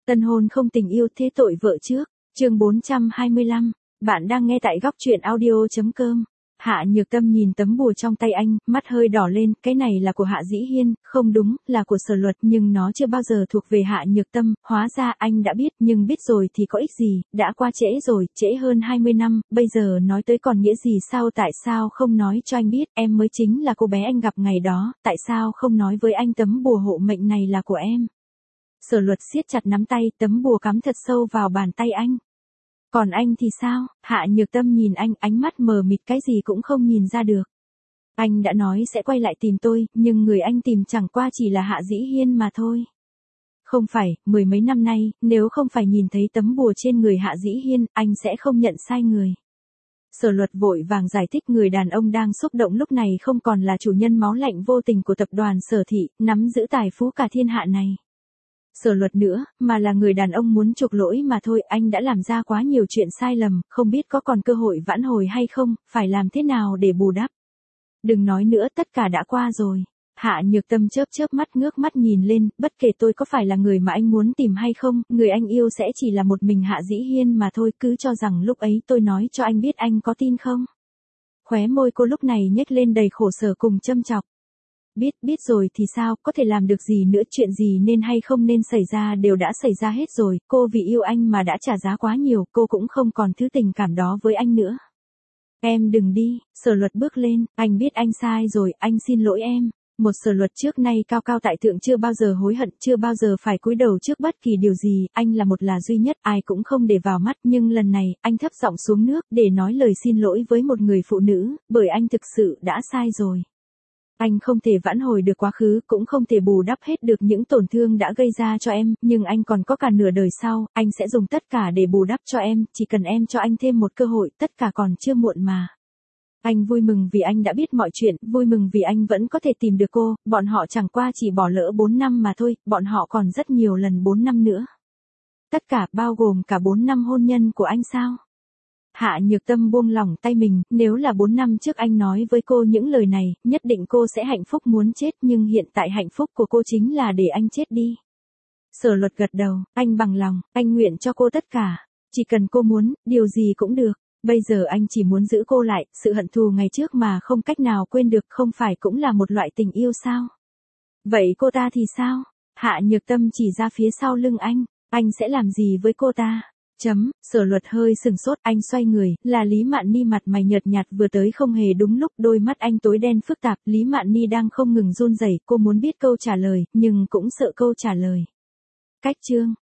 Tân hôn không tình yêu thế tội vợ trước. Chương 425. Bạn đang nghe tại góc truyện audio.com. Hạ Nhược Tâm nhìn tấm bùa trong tay anh, mắt hơi đỏ lên, cái này là của Hạ Dĩ Hiên, không đúng, là của Sở Luật, nhưng nó chưa bao giờ thuộc về Hạ Nhược Tâm, hóa ra anh đã biết, nhưng biết rồi thì có ích gì, đã qua trễ rồi, trễ hơn 20 năm, bây giờ nói tới còn nghĩa gì sao, tại sao không nói cho anh biết, em mới chính là cô bé anh gặp ngày đó, tại sao không nói với anh tấm bùa hộ mệnh này là của em. Sở Luật siết chặt nắm tay, tấm bùa cắm thật sâu vào bàn tay anh. Còn anh thì sao? Hạ Nhược Tâm nhìn anh, ánh mắt mờ mịt, cái gì cũng không nhìn ra được. Anh đã nói sẽ quay lại tìm tôi, nhưng người anh tìm chẳng qua chỉ là Hạ Dĩ Hiên mà thôi. Không phải, mười mấy năm nay, nếu không phải nhìn thấy tấm bùa trên người Hạ Dĩ Hiên, anh sẽ không nhận sai người. Sở Luật vội vàng giải thích, người đàn ông đang xúc động lúc này không còn là chủ nhân máu lạnh vô tình của tập đoàn Sở Thị, nắm giữ tài phú cả thiên hạ này. Sở Luật nữa, mà là người đàn ông muốn chuộc lỗi mà thôi, anh đã làm ra quá nhiều chuyện sai lầm, không biết có còn cơ hội vãn hồi hay không, phải làm thế nào để bù đắp. Đừng nói nữa, tất cả đã qua rồi. Hạ Nhược Tâm chớp chớp mắt, ngước mắt nhìn lên, bất kể tôi có phải là người mà anh muốn tìm hay không, người anh yêu sẽ chỉ là một mình Hạ Dĩ Hiên mà thôi, cứ cho rằng lúc ấy tôi nói cho anh biết, anh có tin không? Khóe môi cô lúc này nhếch lên đầy khổ sở cùng châm chọc. Biết rồi thì sao, có thể làm được gì nữa, chuyện gì nên hay không nên xảy ra đều đã xảy ra hết rồi, cô vì yêu anh mà đã trả giá quá nhiều, cô cũng không còn thứ tình cảm đó với anh nữa. Em đừng đi, Sở Luật bước lên, anh biết anh sai rồi, anh xin lỗi em. Một Sở Luật trước nay cao cao tại thượng, chưa bao giờ hối hận, chưa bao giờ phải cúi đầu trước bất kỳ điều gì, anh là một là duy nhất, ai cũng không để vào mắt, nhưng lần này, anh thấp giọng xuống nước để nói lời xin lỗi với một người phụ nữ, bởi anh thực sự đã sai rồi. Anh không thể vãn hồi được quá khứ, cũng không thể bù đắp hết được những tổn thương đã gây ra cho em, nhưng anh còn có cả nửa đời sau, anh sẽ dùng tất cả để bù đắp cho em, chỉ cần em cho anh thêm một cơ hội, tất cả còn chưa muộn mà. Anh vui mừng vì anh đã biết mọi chuyện, vui mừng vì anh vẫn có thể tìm được cô, bọn họ chẳng qua chỉ bỏ lỡ 4 năm mà thôi, bọn họ còn rất nhiều lần 4 năm nữa. Tất cả bao gồm cả 4 năm hôn nhân của anh sao? Hạ Nhược Tâm buông lỏng tay mình, nếu là 4 năm trước anh nói với cô những lời này, nhất định cô sẽ hạnh phúc muốn chết, nhưng hiện tại hạnh phúc của cô chính là để anh chết đi. Sở Luật gật đầu, anh bằng lòng, anh nguyện cho cô tất cả, chỉ cần cô muốn, điều gì cũng được. Bây giờ anh chỉ muốn giữ cô lại, sự hận thù ngày trước mà không cách nào quên được, không phải cũng là một loại tình yêu sao? Vậy cô ta thì sao? Hạ Nhược Tâm chỉ ra phía sau lưng anh sẽ làm gì với cô ta? Sở Luật hơi sừng sốt, anh xoay người, là Lý Mạn Ni, mặt mày nhợt nhạt, vừa tới không hề đúng lúc, đôi mắt anh tối đen phức tạp, Lý Mạn Ni đang không ngừng run rẩy, cô muốn biết câu trả lời, nhưng cũng sợ câu trả lời. Cách chương